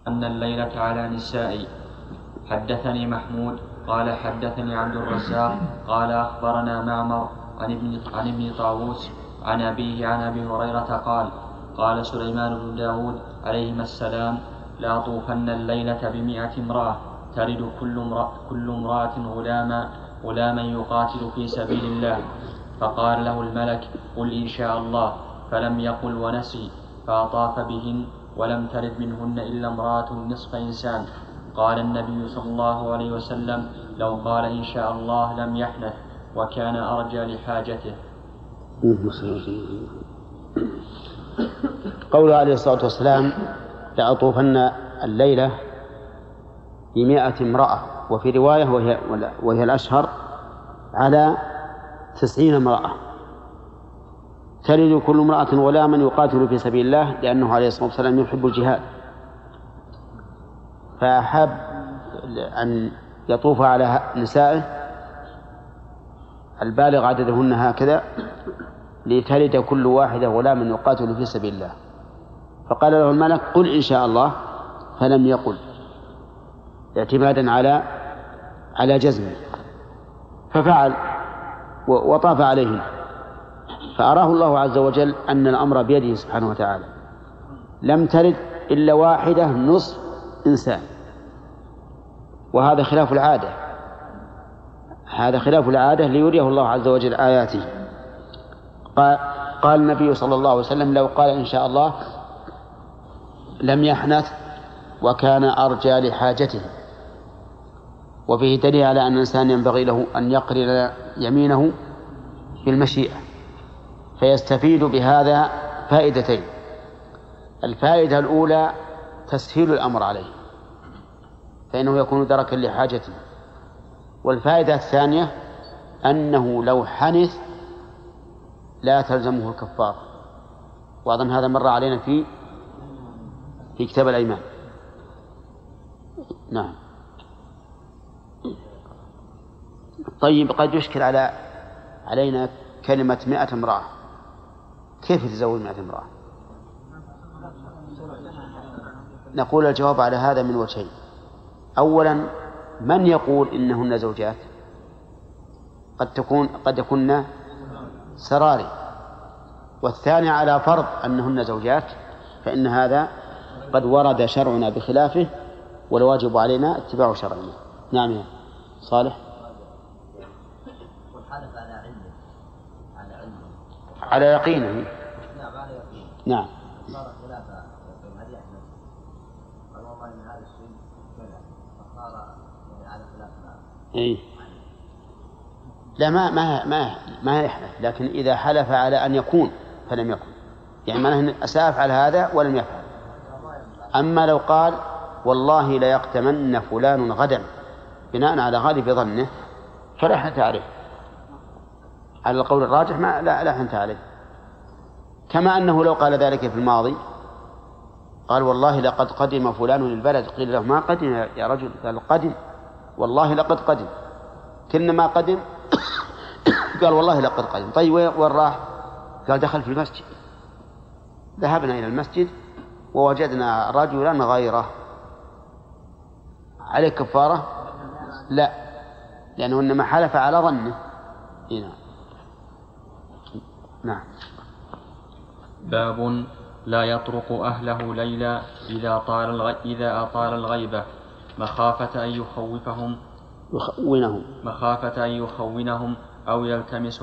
أن الليلة على نسائي. حدثني محمود قال حدثني عبد الرزاق قال أخبرنا معمر عن ابن طاووس عن أبيه عن أبي هريرة قال قال سليمان بن داود عليهما السلام لأطوفن الليلة ب100 امرأة ترد كل امرأة غلاما يقاتل في سبيل الله. فقال له الملك قل إن شاء الله، فلم يقل ونسي، فأطاف بهن ولم ترد منهن إلا امرأة نصف إنسان. قال النبي صلى الله عليه وسلم لو قال إن شاء الله لم يحنث وكان أرجى لحاجته. قوله عليه الصلاة والسلام لأطوفن الليلة ب100 امرأة، وفي رواية وهي الأشهر على 90 امرأة تلد كل امرأة غلاما يقاتل في سبيل الله، لأنه عليه الصلاة والسلام يحب الجهاد، فأحب أن يطوف على نسائه البالغ عددهن هكذا لتلد كل واحدة غلاما يقاتل في سبيل الله. فقال له الملك قل إن شاء الله، فلم يقل اعتمادا على جزمه، ففعل وطاف عليهن، فأراه الله عز وجل أن الأمر بيده سبحانه وتعالى. لم ترد إلا واحدة نصف إنسان، وهذا خلاف العادة، هذا خلاف العادة ليريه الله عز وجل آياته. قال النبي صلى الله عليه وسلم لو قال إن شاء الله لم يحنث وكان أرجى لحاجته. وفيه دليل على أن الإنسان ينبغي له أن يقرن يمينه بالمشيئة، فيستفيد بهذا فائدتين. الفائدة الأولى تسهيل الأمر عليه، فإنه يكون دركا لحاجته. والفائدة الثانية أنه لو حنث لا تلزمه الكفارة، وأظن هذا مر علينا في كتاب الأيمان. نعم. طيب، قد يشكل علينا كلمة 100 امرأة، كيف تزوج 100 امرأة؟ نقول الجواب على هذا من وجهين. أولا، من يقول إنهن زوجات؟ قد يكون سراري. والثاني على فرض أنهن زوجات، فإن هذا قد ورد شرعنا بخلافه، والواجب علينا اتباع شرعنا. نعم يا صالح. على يقينه. نعم. إيه؟ لا، ما يحلف، لكن إذا حلف على أن يكون فلم يكن، يعني معناه سأفعل هذا ولم يفعل. أما لو قال والله لا يقتمن فلان غدا بناء على غالب ظنه فلا حنث عليه، على القول الراجح لا حنث عليه. كما أنه لو قال ذلك في الماضي، قال والله لقد قدم فلان للبلد، قيل له ما قدم يا رجل؟ قال قدم، والله لقد قدم، كلما قدم قال والله لقد قدم. طيب وين راح؟ قال دخل في المسجد. ذهبنا إلى المسجد ووجدنا رجلا غيره، عليه كفارة؟ لا، لأنه إنما حلف على ظنه. نعم. باب لا يطرق أهله ليلا إذا أطال الغيبة مخافة أن يخونهم أو يلتمس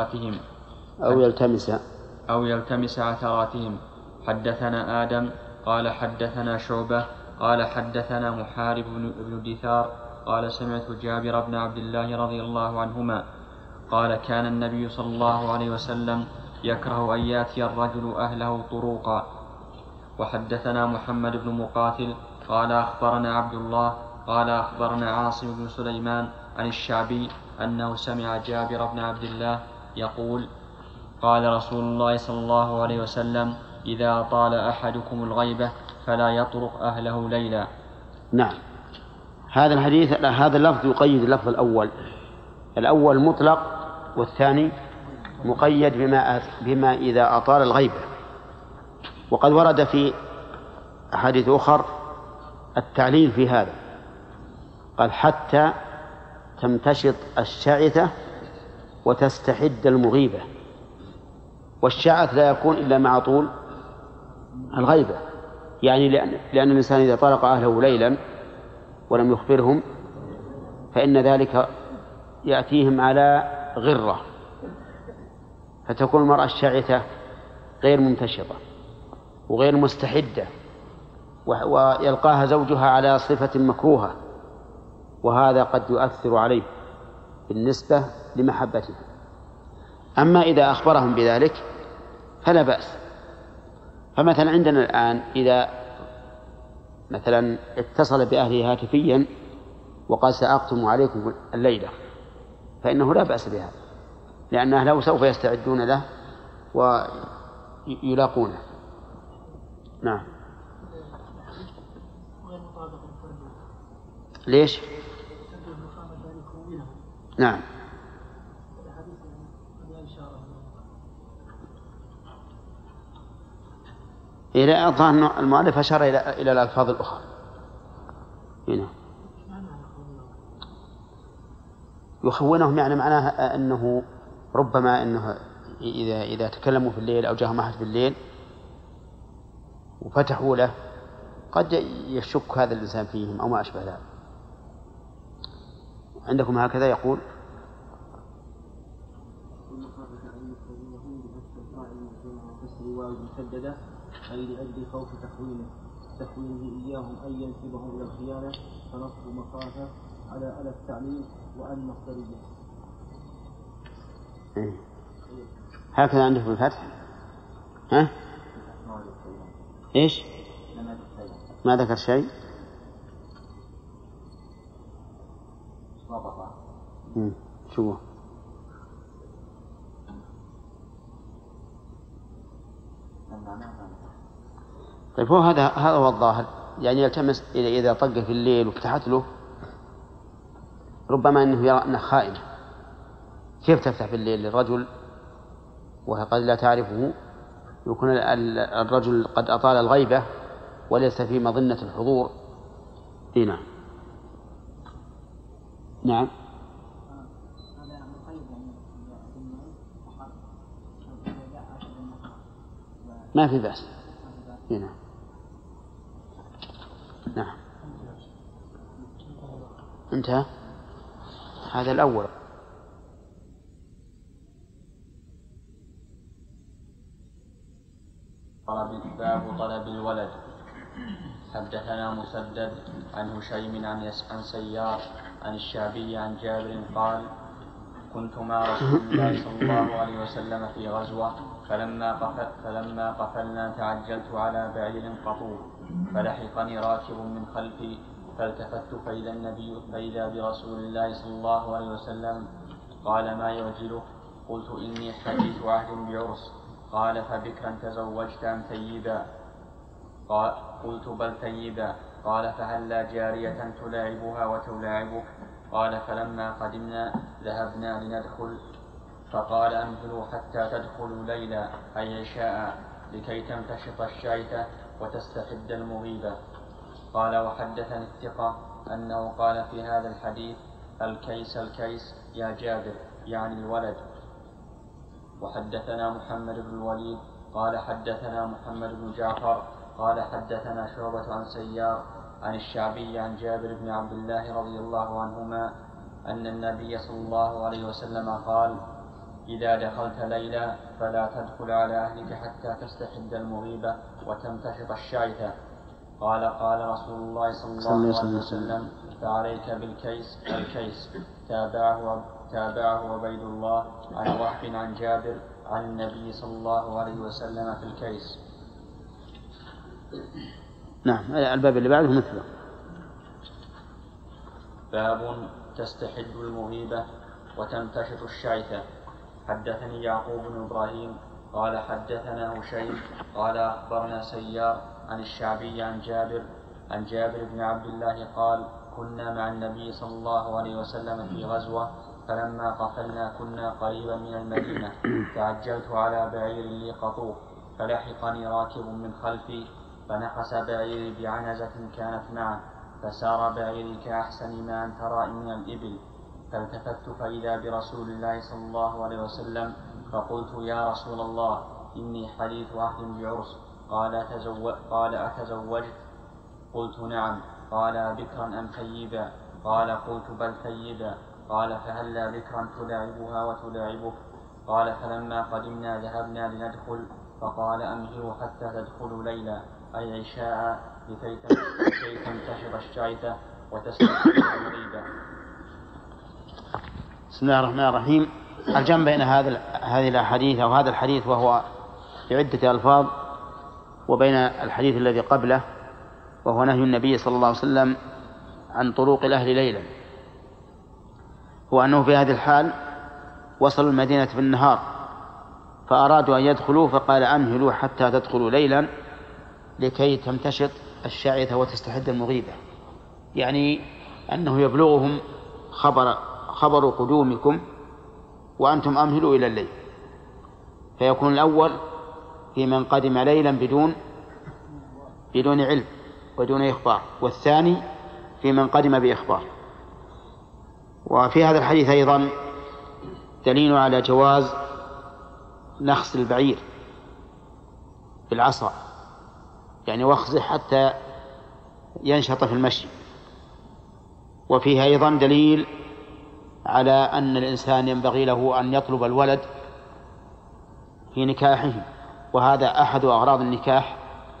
عثراتهم. حدثنا آدم قال حدثنا شعبة قال حدثنا محارب بن دثار قال سمعت جابر بن عبد الله رضي الله عنهما قال كان النبي صلى الله عليه وسلم يكره أن يأتي الرجل أهله طروقا. وحدثنا محمد بن مقاتل قال أخبرنا عبد الله قال أخبرنا عاصم بن سليمان عن الشعبي أنه سمع جابر بن عبد الله يقول قال رسول الله صلى الله عليه وسلم إذا طال أحدكم الغيبة فلا يطرق أهله ليلا. نعم. هذا الحديث، هذا اللفظ يقيد اللفظ الأول مطلق، والثاني مقيد بما إذا أطال الغيبة. وقد ورد في أحاديث أخر التعليل في هذا، قال حتى تمتشط الشعثة وتستحد المغيبة، والشعث لا يكون إلا مع طول الغيبة، يعني لأن الإنسان إذا طلق أهله ليلا ولم يخبرهم فإن ذلك يأتيهم على غرة، فتكون المرأة الشاعثة غير ممتشطة وغير مستحدة، ويلقاها زوجها على صفة مكروهة، وهذا قد يؤثر عليه بالنسبة لمحبته. أما إذا أخبرهم بذلك فلا بأس. فمثلا عندنا الآن إذا مثلا اتصل بأهله هاتفيا وقال سأقتم عليكم الليلة، فإنه لا بأس بهذا، لأن أهله سوف يستعدون له ويلاقونه. نعم. ليش؟ نعم. إلى الظاهر المؤلف أشار إلى الألفاظ الأخرى هنا. يخونهم يعني معناه أنه ربما أنه إذا تكلموا في الليل أو جاءهم أحد في الليل وفتحوا له قد يشك هذا الإنسان فيهم أو ما أشبه ذلك. عندكم هكذا يقول أي لأجل خوف تخوينه إياهم أن ينسبهم إلى الخيانة، فنصب مخافة على التعليم وأن مصدرية. هكذا عندك في الفتح. ها؟ إيش؟ ما ذكر شيء؟ شو؟ طيب هو هذا هو الظاهر، يعني يلتمس إذا طق في الليل وفتحت له ربما أنه يرى أنه خائن. كيف تفتح في الليل للرجل وهي قد لا تعرفه؟ يكون الرجل قد أطال الغيبة وليس في مظنة الحضور. هنا نعم. ما في بأس. هنا نعم. انتهى هذا الأول. باب طلب الولد. حدثنا مسدد عن هشيم عن سيار عن الشعبي عن جابر قال كنت مع رسول الله صلى الله عليه وسلم في غزوة فلما قفلنا تعجلت على بعير قطوف فلحقني راكب من خلفي فالتفت فإذا برسول الله صلى الله عليه وسلم قال ما يعجلك؟ قلت إني حديث عهد بعرس. قال فبكرا تزوجت أم ثيبا؟ قلت بل ثيبا. قال فهلا جارية تلاعبها وتلاعبك؟ قال فلما قدمنا ذهبنا لندخل فقال أنزلوا حتى تدخلوا ليلا أي عشاء لكي تمتشط الشعثة وتستحد المغيبة. قال وحدثني الثقة أنه قال في هذا الحديث الكيس يا جابر يعني الولد. وحدثنا محمد بن الوليد قال حدثنا محمد بن جعفر قال حدثنا شعبة عن سيار عن الشعبي عن جابر بن عبد الله رضي الله عنهما أن النبي صلى الله عليه وسلم قال إذا دخلت ليلا فلا تدخل على أهلك حتى تستحد المغيبة وتمتشط الشعثة. قال رسول الله صلى الله عليه وسلم فعليك بالكيس تابعه عبيد الله عن وهب عن جابر عن النبي صلى الله عليه وسلم في الكيس. نعم. الباب اللي بعده مثله. باب تستحد المغيبة وتمتشط الشعثة. حدثني يعقوب بن إبراهيم قال حدثنا هشيم قال أخبرنا سيار عن الشعبي عن جابر بن عبد الله قال كنا مع النبي صلى الله عليه وسلم في غزوة فلما قفلنا كنا قريبا من المدينة تعجلت على بعير لي قطوف فلحقني راكب من خلفي فنقص بعيري بعنزة كانت معه، فسار بعيري كأحسن ما أن ترى من الإبل. فالتفت فإذا برسول الله صلى الله عليه وسلم، فقلت يا رسول الله إني حديث عهد بعرس. قال أتزوجت؟ قلت نعم. قال بكرا أم ثيبا؟ قال قلت بل ثيبا. قال فهلا بكرا تلاعبها وتلاعبك؟ قال فلما قدمنا ذهبنا لندخل، فقال أمهلوا حتى تدخلوا ليلا، أي عشاء، لكي تنتشر الشعثة وتستقبل المريبة. بسم الله الرحمن الرحيم. الجمع بين هذه الأحاديث أو هذا الحديث وهو بعدة ألفاظ وبين الحديث الذي قبله وهو نهي النبي صلى الله عليه وسلم عن طروق الأهل ليلا، هو أنه في هذه الحال وصلوا المدينة في النهار فأرادوا أن يدخلوا، فقال أمهلوا حتى تدخلوا ليلا لكي تمتشط الشعثة وتستحد المغيبة، يعني أنه يبلغهم خبر قدومكم وأنتم أمهلوا إلى الليل، فيكون الأول في من قدم ليلا بدون علم ودون إخبار، والثاني في من قدم بإخبار. وفي هذا الحديث أيضا دليل على جواز نخس البعير بالعصا، يعني وخزه حتى ينشط في المشي. وفيه أيضا دليل على أن الإنسان ينبغي له أن يطلب الولد في نكاحه، وهذا أحد أغراض النكاح.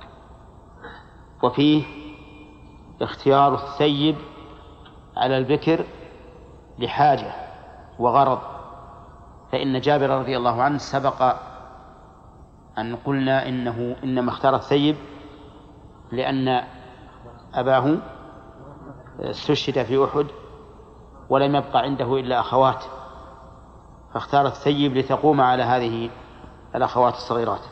وفيه اختيار الثيب على البكر لحاجة وغرض، فإن جابر رضي الله عنه سبق أن قلنا إنما اختار الثيب لأن أباه استشهد في أحد ولم يبقى عنده إلا أخوات، فاختار الثيب لتقوم على هذه الأخوات الصغيرات.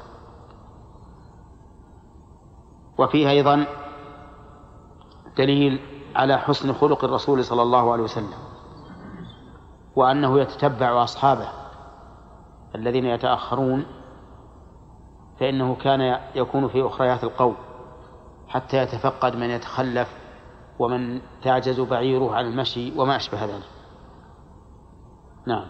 وفيه أيضا دليل على حسن خلق الرسول صلى الله عليه وسلم، وأنه يتتبع أصحابه الذين يتأخرون، فإنه كان يكون في أخريات القوم حتى يتفقد من يتخلف ومن تعجز بعيره عن المشي وما أشبه ذلك. نعم.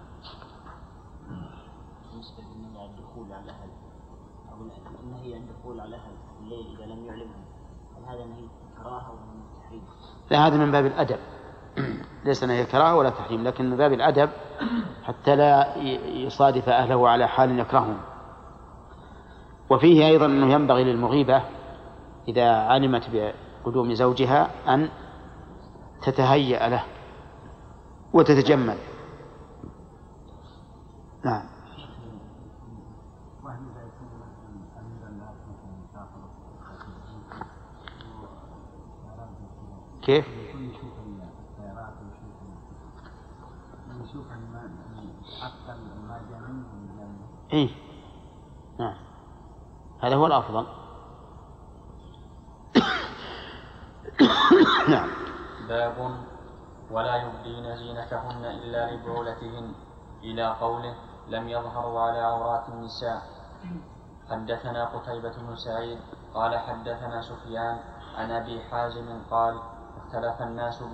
بالنسبة للنهي عن الدخول على الأهل أو النهي عن الدخول على الأهل الليل إذا لم يعلمهم، هل هذا نهي كراهة ولا نهي تحريم؟ لا، هذا من باب الأدب، ليس نهي كراهة ولا تحريم، لكن من باب الأدب حتى لا يصادف أهله على حال يكرههم. وفيه أيضا أنه ينبغي للمغيبة إذا علمت بقدوم زوجها أن تتهيأ له وتتجمل. نعم. كيف؟ إيه؟ نعم، هذا هو الأفضل. نعم. باب ولا يبدين زينتهن إلا لبعولتهن، إلى قوله لم يظهروا على عورات النساء. حدثنا قتيبة بن سعيد قال حدثنا سفيان عن أبي حازم قال اختلف الناس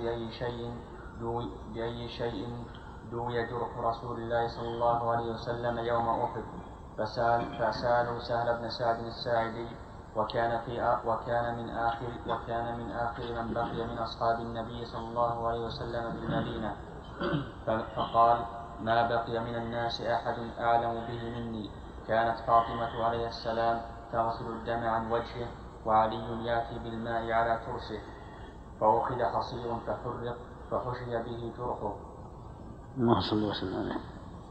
بأي شيء دوي جرح رسول الله صلى الله عليه وسلم يوم أحد، فسألوا سهل بن سعد الساعدي وكان من آخر من بقي من أصحاب النبي صلى الله عليه وسلم بالمدينة، فقال ما بقي من الناس أحد أعلم به مني. كانت فاطمة عليه السلام تغسل الدم عن وجهه وعلي يأتي بالماء على ترسه، فأخذ حصير فحرق فحشي به جرحه. اللهم صل وسلم عليه.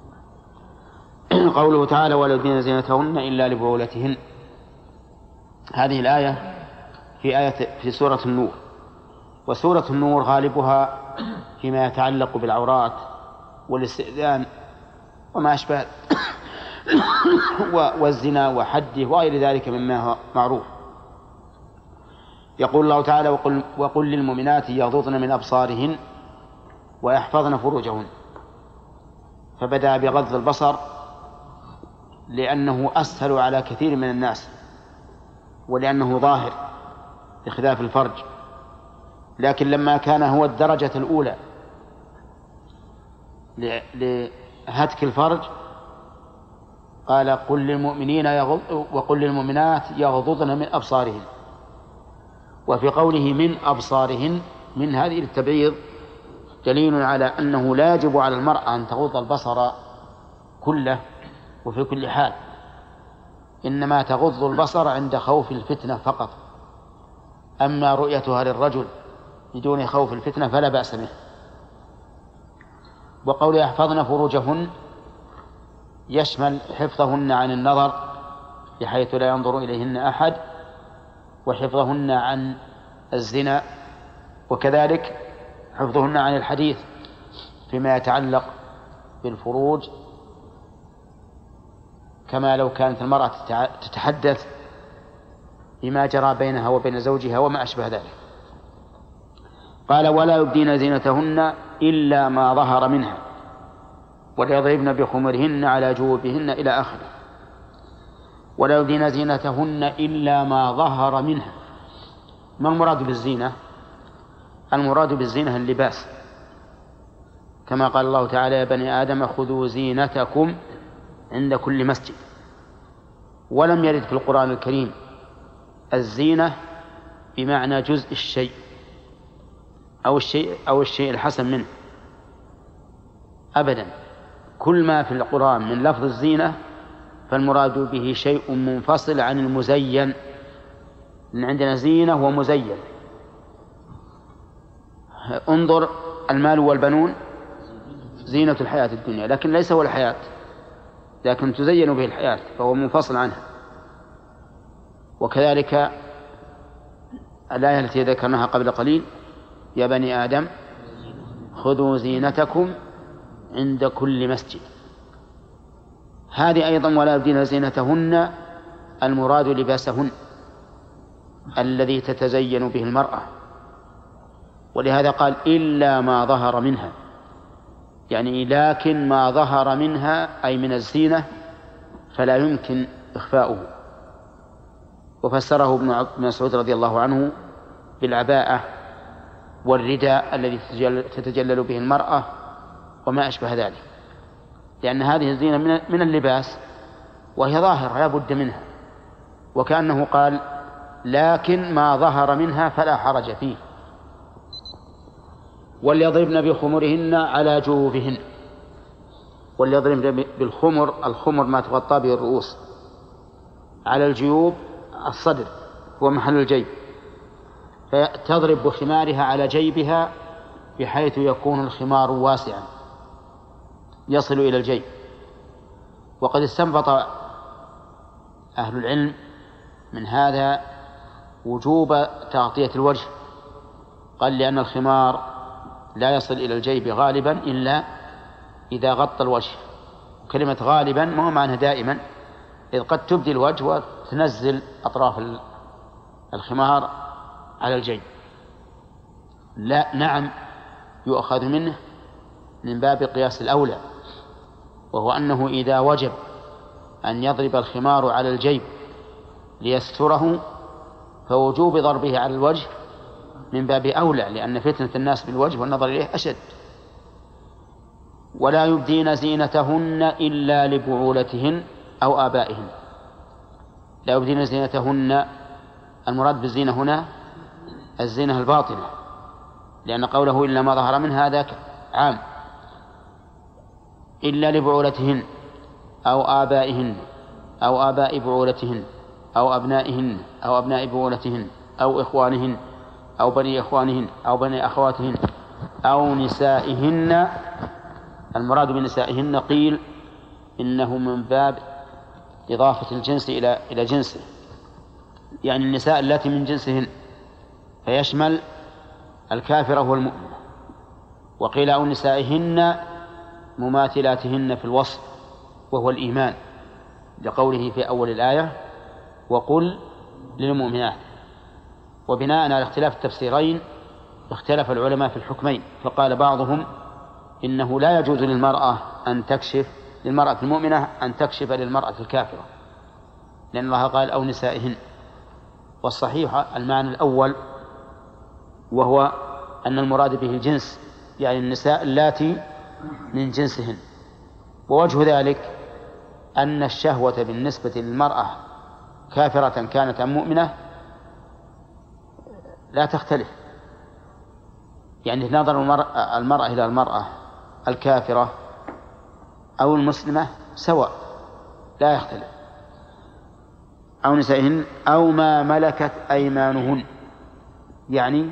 قوله تعالى ولا يبدين زينتهن إلا لبعولتهن، هذه الآية في سورة النور، وسورة النور غالبها فيما يتعلق بالعورات والاستئذان وما أشبه والزنا وحده وغير ذلك مما هو معروف. يقول الله تعالى وقل للمؤمنات يغضضن من أبصارهن ويحفظن فروجهن، فبدأ بغض البصر لأنه أسهل على كثير من الناس ولأنه ظاهر بخلاف الفرج. لكن لما كان هو الدرجة الأولى لهتك الفرج قال قل للمؤمنين وقل للمؤمنات يغضضن من أبصارهن. وفي قوله من أبصارهن من هذه التبعيض دليل على أنه لا يجب على المرأة أن تغض البصر كله وفي كل حال، إنما تغض البصر عند خوف الفتنة فقط. أما رؤيتها للرجل بدون خوف الفتنة فلا بأس به. وقول يحفظن فروجهن يشمل حفظهن عن النظر بحيث لا ينظر إليهن أحد، وحفظهن عن الزنا، وكذلك حفظهن عن الحديث فيما يتعلق بالفروج، كما لو كانت المرأة تتحدث بما جرى بينها وبين زوجها وما أشبه ذلك. قال ولا يبدين زينتهن إلا ما ظهر منها وليضربن بخمرهن على جيوبهن إلى آخره. ولا يبدين زينتهن إلا ما ظهر منها. ما المراد بالزينة؟ المراد بالزينة اللباس، كما قال الله تعالى يا بني آدم خذوا زينتكم عند كل مسجد. ولم يرد في القرآن الكريم الزينة بمعنى جزء الشيء أو الشيء الحسن منه أبدا. كل ما في القرآن من لفظ الزينة فالمراد به شيء منفصل عن المزين. إن عندنا زينة ومزين. انظر المال والبنون زينة الحياة الدنيا، لكن ليس هو الحياة، لكن تزين به الحياة فهو منفصل عنها. وكذلك الآية التي ذكرناها قبل قليل يا بني آدم خذوا زينتكم عند كل مسجد. هذه أيضا ولا يبدين زينتهن المراد لباسهن الذي تتزين به المرأة. ولهذا قال إلا ما ظهر منها، يعني لكن ما ظهر منها أي من الزينة فلا يمكن إخفاؤه. وفسره ابن مسعود رضي الله عنه بالعباءة والرداء الذي تتجلل به المرأة وما أشبه ذلك، لأن هذه الزينة من اللباس وهي ظاهرة لا بد منها. وكأنه قال لكن ما ظهر منها فلا حرج فيه. وليضربن بخمرهن على جيوبهن. وليضربن بالخمر، الخمر ما تغطى به الرؤوس، على الجيوب الصدر هو محل الجيب، فتضرب بخمارها على جيبها بحيث يكون الخمار واسعا يصل إلى الجيب. وقد استنبط أهل العلم من هذا وجوب تغطية الوجه. قال لأن الخمار لا يصل إلى الجيب غالبا إلا إذا غطى الوجه. كلمة غالبا ما هو معنى دائما، إذ قد تبدي الوجه وتنزل أطراف الخمار على الجيب. لا نعم يؤخذ منه من باب قياس الأولى، وهو أنه إذا وجب أن يضرب الخمار على الجيب ليستره فوجوب ضربه على الوجه من باب أولى، لأن فتنة الناس بالوجه والنظر إليه أشد. ولا يبدين زينتهن إلا لبعولتهن أو آبائهن. لا يبدين زينتهن المراد بالزينة هنا الزينة الباطنة، لأن قوله إلا ما ظهر منها هذا عام. إلا لبعولتهن أو آبائهن أو آباء بعولتهن أو أبنائهن أو أبناء بعولتهن أو إخوانهن أو بني إخوانهن أو بني أخواتهن أو نسائهن. المراد بنسائهن قيل إنه من باب إضافة الجنس إلى جنسه، يعني النساء التي من جنسهن، فيشمل الكافرة والمؤمنة. وقيل أو نسائهن مماثلاتهن في الوصف وهو الإيمان، لقوله في أول الآية وقل للمؤمنات. وبناء على اختلاف التفسيرين اختلف العلماء في الحكمين، فقال بعضهم إنه لا يجوز للمرأة المؤمنة أن تكشف للمرأة الكافرة، لأن الله قال أو نسائهن، والصحيح المعنى الأول، وهو أن المراد به الجنس، يعني النساء اللاتي من جنسهن. ووجه ذلك أن الشهوة بالنسبة للمرأة كافرة كانت أم مؤمنة لا تختلف، يعني نظر المرأة إلى المرأة الكافرة أو المسلمة سواء لا يختلف، أو نسائهن أو ما ملكت أيمانهن، يعني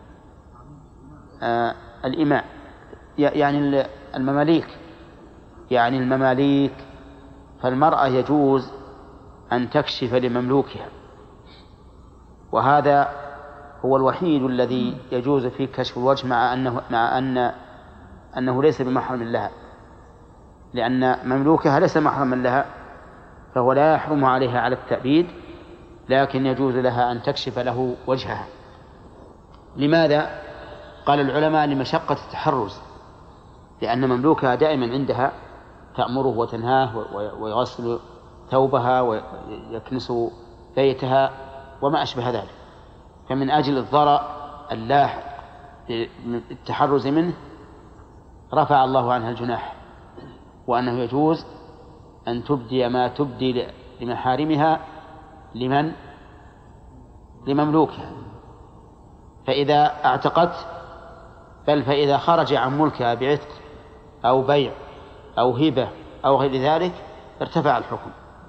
الإماء، يعني المماليك، يعني المماليك. فالمرأة يجوز أن تكشف لمملوكها، وهذا هو الوحيد الذي يجوز فيه كشف الوجه مع أنه ليس بمحرم لها، لأن مملوكها ليس محرما لها، فهو لا يحرم عليها على التأبيد، لكن يجوز لها أن تكشف له وجهها. لماذا؟ قال العلماء لمشقة التحرز، لأن مملوكها دائما عندها تأمره وتنهاه ويغسل ثوبها ويكنس بيتها وما أشبه ذلك، فمن أجل الضرر اللاحق التحرز منه رفع الله عنها الجناح، وأنه يجوز أن تبدي ما تبدي لمحارمها لمملوكها. فإذا اعتقت، بل فإذا خرج عن ملكها بعتق أو بيع أو هبة أو غير ذلك ارتفع الحكم.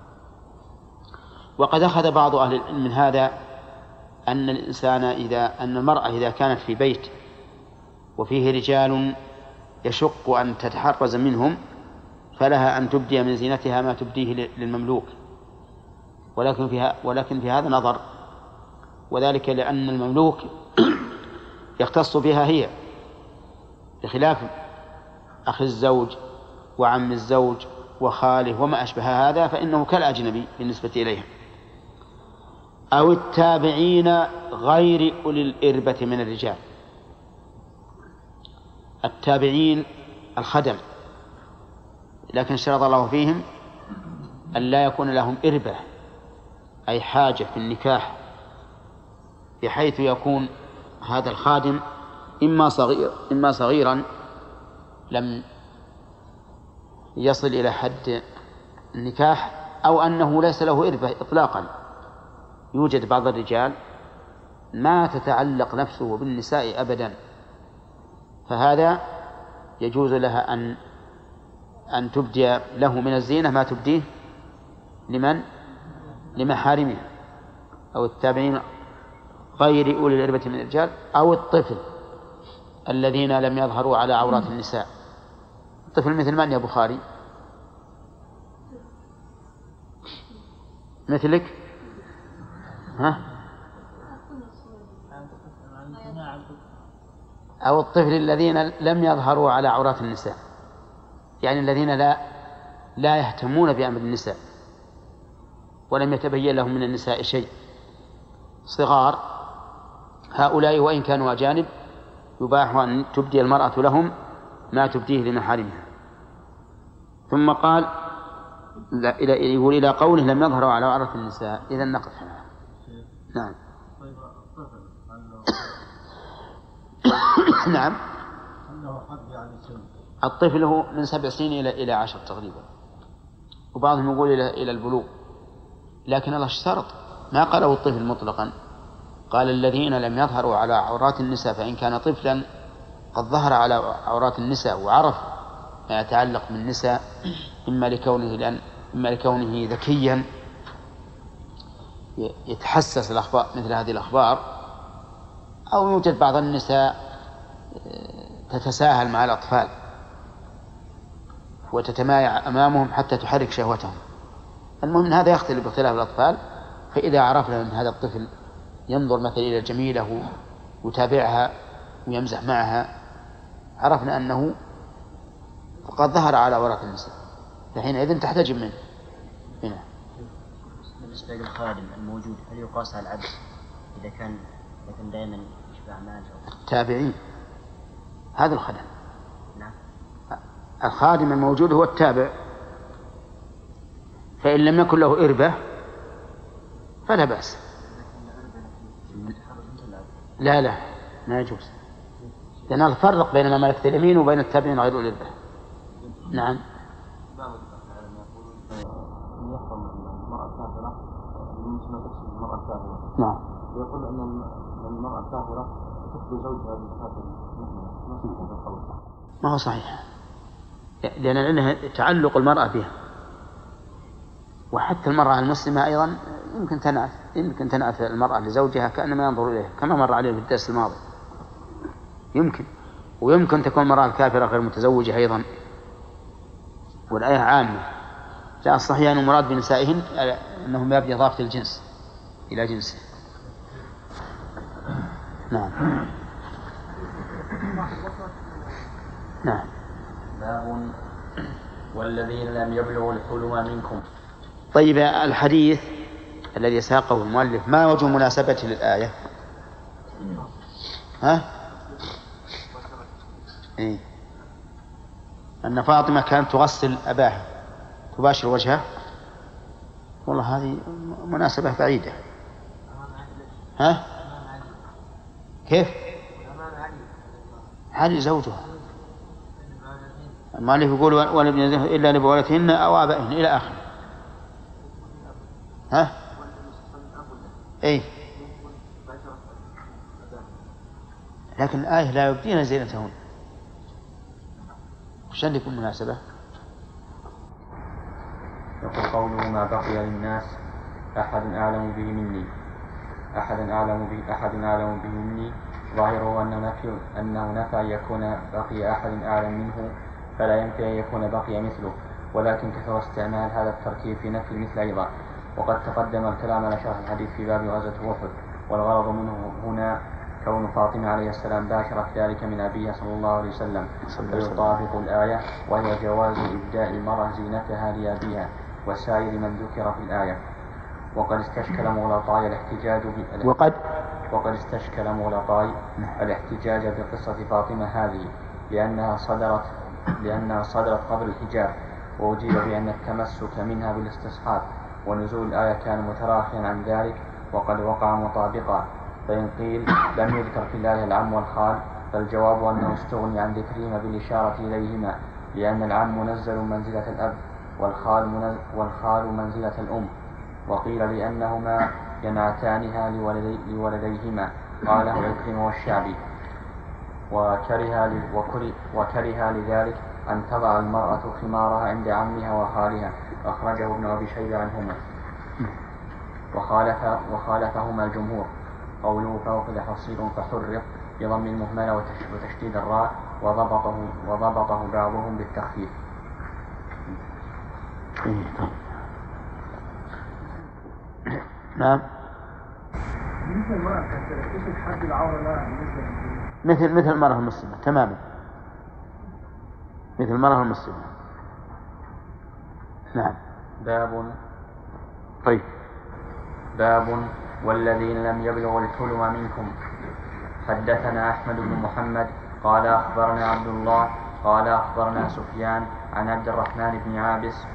وقد أخذ بعض أهل العلم من هذا أن المرأة إذا كانت في بيت وفيه رجال يشق أن تتحرز منهم فلها أن تبدي من زينتها ما تبديه للمملوك، ولكن في هذا نظر، وذلك لأن المملوك يختص بها هي، بخلاف أخي الزوج وعم الزوج وخاله وما أشبه هذا، فإنه كالأجنبي بالنسبة إليها. أو التابعين غير أولي الإربة من الرجال. التابعين الخدم، لكن شرط الله فيهم أن لا يكون لهم إربة، أي حاجة في النكاح، بحيث يكون هذا الخادم إما صغيرا لم يصل إلى حد النكاح، أو أنه ليس له إربة إطلاقا. يوجد بعض الرجال ما تتعلق نفسه بالنساء أبدا، فهذا يجوز لها أن تبدي له من الزينة ما تبديه لمحارمه. أو التابعين غير أولي الإربة من الرجال، أو الطفل الذين لم يظهروا على عورات النساء. الطفل مثل من يا بخاري؟ مثلك؟ ها؟ أو الطفل الذين لم يظهروا على عورات النساء، يعني الذين لا يهتمون بأمر النساء ولم يتبين لهم من النساء شيء، صغار، هؤلاء وإن كانوا أجانب يباح أن تبدي المرأة لهم ما تبديه لمحارمها. ثم قال يقول إلى قوله لم يظهروا على عورات النساء. إذا نقف هنا. نعم. نعم. الطفل هو من 7 سنين إلى 10 تقريبا، وبعضهم يقول إلى البلوغ، لكن الله اشترط، ما قاله الطفل مطلقا، قال الذين لم يظهروا على عورات النساء، فإن كان طفلا قد ظهر على عورات النساء وعرف ما يتعلق بالنساء، إما لكونه ذكيا يتحسس الأخبار مثل هذه الأخبار، أو يوجد بعض النساء تتساهل مع الأطفال وتتمايع أمامهم حتى تحرك شهوتهم. المهم هذا يختلف باختلاف الأطفال. فإذا عرفنا أن هذا الطفل ينظر مثلا إلى الجميلة ويتابعها ويمزح معها، عرفنا أنه قد ظهر على عورات النساء، فحينئذ تحتجب منه. هنا بالنسبة للخادم الموجود هل يقاس على العبد إذا كان دائما يشبع مال تابعين؟ هذا الخدم. نعم. الخادم الموجود هو التابع، فإن لم يكن له إربة فلا بأس. لا ما يجوز، لأن الفرق بين ما ملكت اليمين وبين التابعين غير أولي الإربة. نعم. نعم. ويقول أن المرأة الكافرة تخبر زوجها بزكاة المؤمنة. ما هو صحيح، لأن عندها تعلق المرأة بها، وحتى المرأة المسلمة أيضا يمكن تنعت المرأة لزوجها كأنما ينظر إليه، كما مر عليه في الدرس الماضي. ويمكن تكون المرأة الكافرة غير متزوجة أيضا، والآية عامة. لا، الصحيح أن المراد بنسائهن أنهم يبدي إضافة الجنس إلى جنسه. نعم. باب والذين لم يبلغوا الحلم منكم. طيب، الحديث الذي ساقه المؤلف ما وجه مناسبته للآية؟ أن فاطمة كانت تغسل أباها تباشر وجهه. والله هذه مناسبة بعيدة. كيف؟ علي زوجها. المؤلف يقول ولم يزه إلا لبولتهن أو آبائهن إلى آخر. لكن الآية لا يبدين زينتهن، وشان يكون مناسبة؟ يقول قوله ما بقي للناس أحد أعلم به مني ظاهره أنه نفى أن يكون بقي أحد أعلم منه، فلا ينفي أن يكون بقي مثله، ولكن كثر استعمال هذا التركيب في نفي المثل أيضا. وقد تقدم الكلام على شرح الحديث في باب غزوة أحد، والغرض منه هنا كون فاطمة عليه السلام باشرت ذلك من أبيها صلى الله عليه وسلم، فيطابق الآية، وهي جواز إبداء المرأة زينتها لأبيها وسائر من ذكر في الآية. وقد استشكل مغلطاي الاحتجاج بقصة فاطمة هذه لأنها صدرت قبل الحجاب، وأجيب بأن التمسك منها بالاستصحاب ونزول الآية كان متراخيا عن ذلك وقد وقع مطابقا. فإن قيل لم يذكر في الآية العم والخال، فالجواب أنه استغني عن ذكرهما بالإشارة إليهما، لأن العم منزل منزلة الأب والخال منزلة الأم. وقيل لأنهما ينعتانها لولديهما، قاله عكرمة والشعبي. وكره لذلك أن تضع المرأة خمارها عند عمها وخالها، أخرجه ابن أبي شيبة عنهما. وخالفهما الجمهور. قوله فأخذ حصير فحرق بضم المهملة وتشديد الراء، وضبطه بعضهم بالتخفيف. نعم. مثل المرأة المسلمة تماما، مثل المرأة المسلمة. نعم. باب والذين لم يبلغوا الحلم منكم. حدثنا أحمد بن محمد قال أخبرنا عبد الله قال أخبرنا سفيان عن عبد الرحمن بن عابس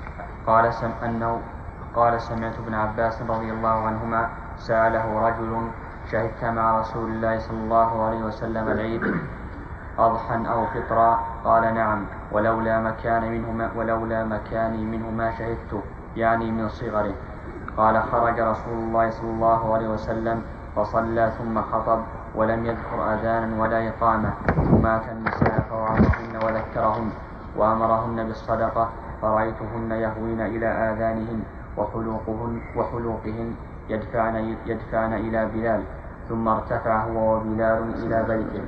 قال سمعت ابن عباس رضي الله عنهما سأله رجل شهدت مع رسول الله صلى الله عليه وسلم العيد أضحى أو فطرا؟ قال نعم، ولولا مكاني منه ما شهدت، يعني من صغره. قال خرج رسول الله صلى الله عليه وسلم فصلى ثم خطب ولم يذكر أذانا ولا إقامة، ثم أتى النساء فوعظهن وذكرهن وأمرهن بالصدقة، فرأيتهن يهوين إلى آذانهن وحلوقهن يدفعن إلى بلال، ثم ارتفع هو وبلال إلى بيته.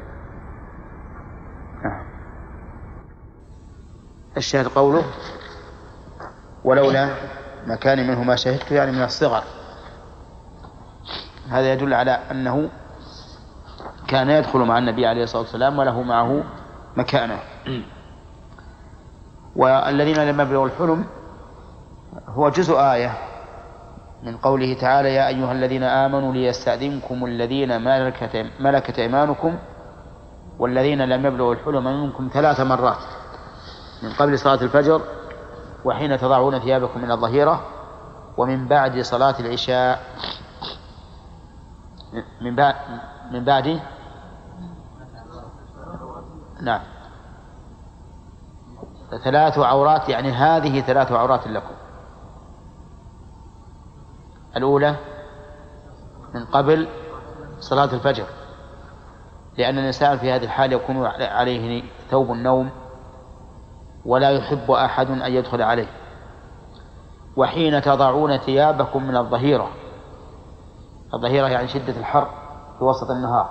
الشاهد قوله ولولا مكان منه ما شهدت، يعني من الصغر. هذا يدل على أنه كان يدخل مع النبي عليه الصلاة والسلام وله معه مكانه. والذين لم يبلغوا الحلم هو جزء آية من قوله تعالى يا أيها الذين آمنوا ليستأذنكم الذين ملكت أيمانكم والذين لم يبلغوا الحلم منكم 3 مرات، من قبل صلاة الفجر، وحين تضعون ثيابكم من الظهيرة، ومن بعد صلاة العشاء. من بعد نعم 3 عورات، يعني هذه 3 عورات لكم. الأولى من قبل صلاة الفجر، لأن الإنسان في هذه الحال يكون عليه ثوب النوم ولا يحب أحد أن يدخل عليه. وحين تضعون ثيابكم من الظهيرة، الظهيرة يعني شدة الحر في وسط النهار.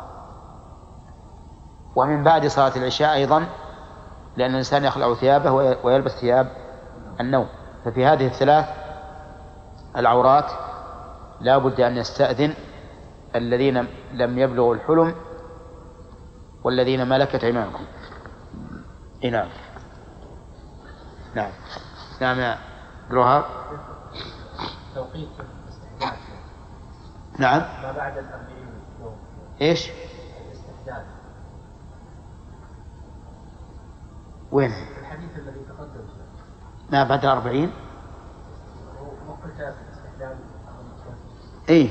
ومن بعد صلاة العشاء أيضا، لأن الإنسان يخلع ثيابه ويلبس ثياب النوم. ففي هذه ال3 العورات لا بد أن يستأذن الذين لم يبلغوا الحلم والذين ملكت أيمانكم. نعم نعم نعم يا بروهاب. توقيت الاستحداث. نعم. ما بعد 40 يوم. إيش؟ الاستحداث. وين؟ الحديث الذي تقدم. ما بعد 40. وقت الاستحداث. إيه؟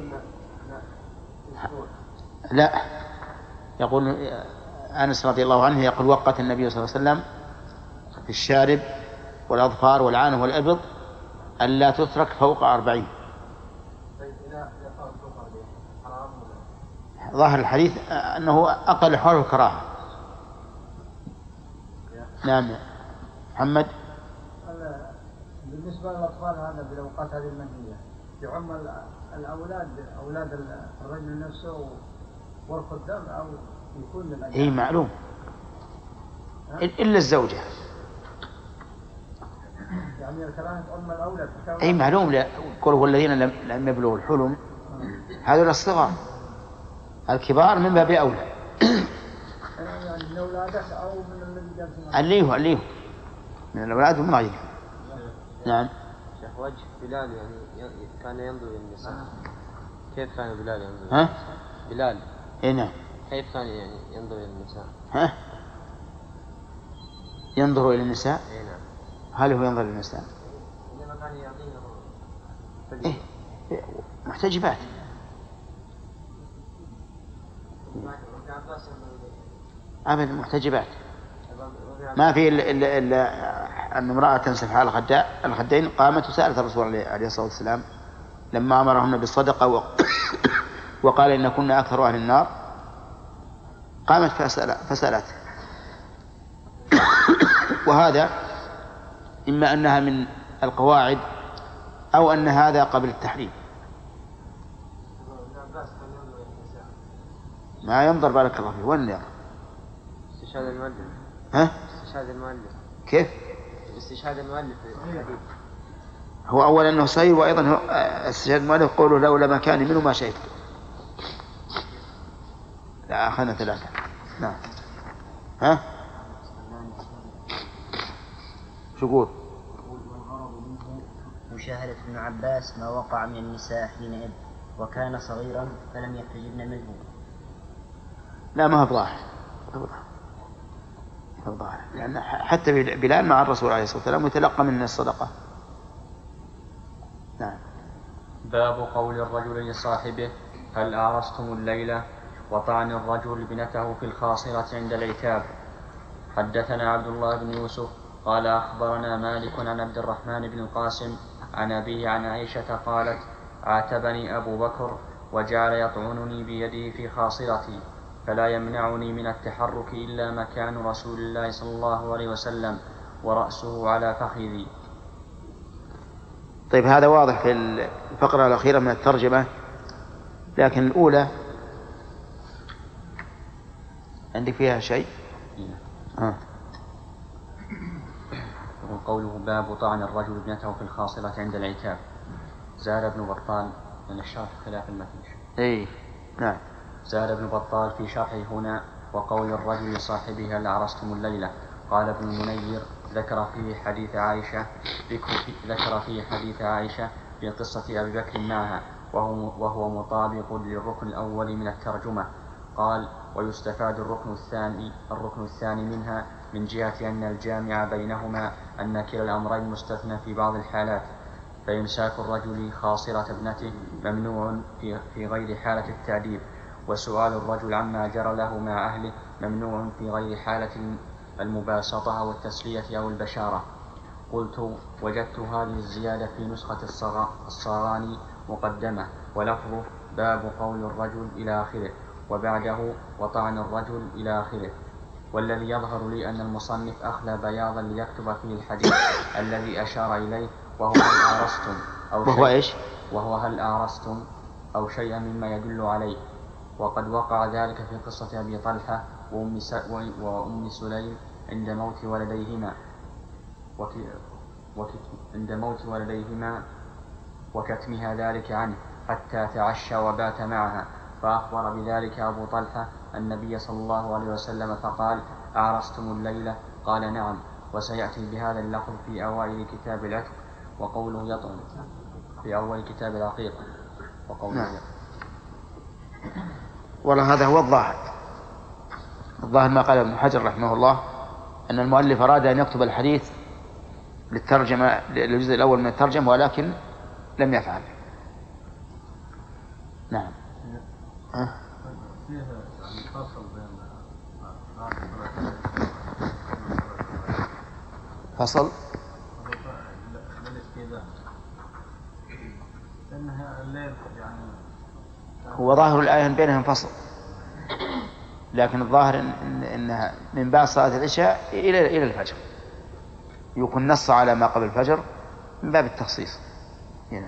لا، يقول أنس رضي الله عنه يقول وقت النبي صلى الله عليه وسلم في الشارب والأظفار والعانة والإبط ألا تترك فوق 40. ظاهر الحديث أنه أقل حول الكراهة. نعم محمد. بالنسبة للأطفال هذا بالأوقات هذه المنهية يعم الأولاد أولاد الرجل نفسه والخدام أو يكون للأجل. إيه معلوم، إلا الزوجة. يعني الكراهة تعم الأولاد. أي معلوم، يقول والذين لم يبلغوا الحلم هذول الصغار، الكبار من باب أولى. يعني من أولادك أو من الذي جالسين اللي هو من الأولاد ومن غيرهم. نعم. شيخ وجه بلال يعني كان ينظر إلى النساء، كيف كان بلال ينظر؟ ها؟ بلال. نعم. كيف كان يعني ينظر إلى النساء؟ ها؟ ينظر إلى النساء؟ إيه نعم. هل هو ينظر إلى النساء؟ إنما كان يعطينا إيه محتجبات. أبدا محتجبات، ما في إلا أن امرأة تنسف على الخدين قامت وسألت الرسول عليه الصلاة والسلام لما أمرهن بالصدقة وقال إن كنا أكثر أهل النار، قامت فسألت. وهذا إما أنها من القواعد أو أن هذا قبل التحريم. ما ينظر بارك الله فيه. وين ينظر؟ استشهاد المؤلف. ها؟ استشهاد المؤلف. كيف؟ استشهاد المؤلف في الحديث. هو أولا أنه صحيح، وأيضا هو استشهاد المؤلف قوله لولا ما كان منه ما شئت. لا أخذنا 3. نعم. ها؟ شو قول؟ مشاهدة ابن عباس ما وقع من النساء حينئذ وكان صغيرا فلم يحتجبن منه. لا ما هو بظاهر، لأن حتى بلال مع الرسول عليه الصلاة والسلام يتلقى من الصدقة. نعم. باب قول الرجل لصاحبه هل أعرستم الليلة، وطعن الرجل ابنته في الخاصرة عند العتاب. حدثنا عبد الله بن يوسف قال أخبرنا مالك عن عبد الرحمن بن القاسم عن أبيه عن عائشة قالت عاتبني أبو بكر وجعل يطعنني بيده في خاصرتي فلا يمنعني من التحرك إلا مكان رسول الله صلى الله عليه وسلم ورأسه على فخذي. طيب هذا واضح في الفقرة الأخيرة من الترجمة، لكن الأولى عندك فيها شيء؟ قوله باب طعن الرجل ابنته في الخاصرة عند العتاب. زاد ابن بطال من الشرح خلاف المتن. اي نعم. زاد ابن بطال في شرحه هنا وقول الرجل لصاحبه هل أعرستم الليلة. قال ابن المنير ذكر فيه حديث عائشة في قصة أبي بكر معها وهو مطابق للركن الأول من الترجمة. قال ويستفاد الركن الثاني منها من جهة أن الجامع بينهما أن كلا الأمرين مستثنى في بعض الحالات فإمساك الرجل خاصرة ابنته ممنوع في غير حالة التعذيب، وسؤال الرجل عما جرى له مع أهله ممنوع في غير حالة المباسطة أو التسلية أو البشارة. قلت: وجدت هذه الزيادة في نسخة الصغاني مقدمة، ولفظه باب قول الرجل إلى آخره، وبعده وطعن الرجل إلى آخره. والذي يظهر لي أن المصنف أخلى بياضا ليكتب فيه الحديث الذي أشار إليه، وهو هل آرستم أو شيئا مما يدل عليه. وقد وقع ذلك في قصة أبي طلحة وأم سليم عند موت ولديهما وكتمها ذلك عنه حتى تعشى وبات معها، فأخبر بذلك أبو طلحة النبي صلى الله عليه وسلم فقال: أعرستم الليلة؟ قال: نعم. وسيأتي بهذا اللفظ في أوائل كتاب العتق، وقوله يطعن في أول كتاب العقيقة، وقوله نعم. والله هذا هو الظاهر ما قال ابن حجر رحمه الله، أن المؤلف أراد أن يكتب الحديث للترجمة للجزء الأول من الترجمة، ولكن لم يفعل. نعم. فصل هو ظاهر الآية بينهم فصل، لكن الظاهر إنها من بعد صلاة العشاء إلى الفجر، يكون نص على ما قبل الفجر من باب التخصيص. هنا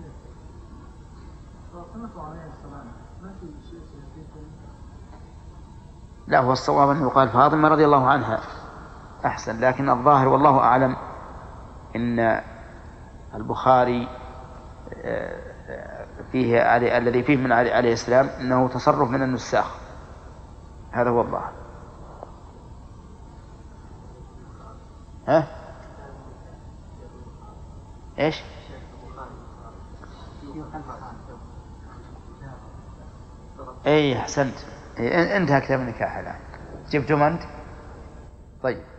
لا، هو الصواب أنه يقال فاطمة رضي الله عنها أحسن، لكن الظاهر والله أعلم إن البخاري فيه الذي فيه من عليه السلام أنه تصرف من النساخ، هذا هو الظاهر. إيش؟ أحسنت، انتهى كتاب النكاح الآن، جبتم أنت؟ طيب.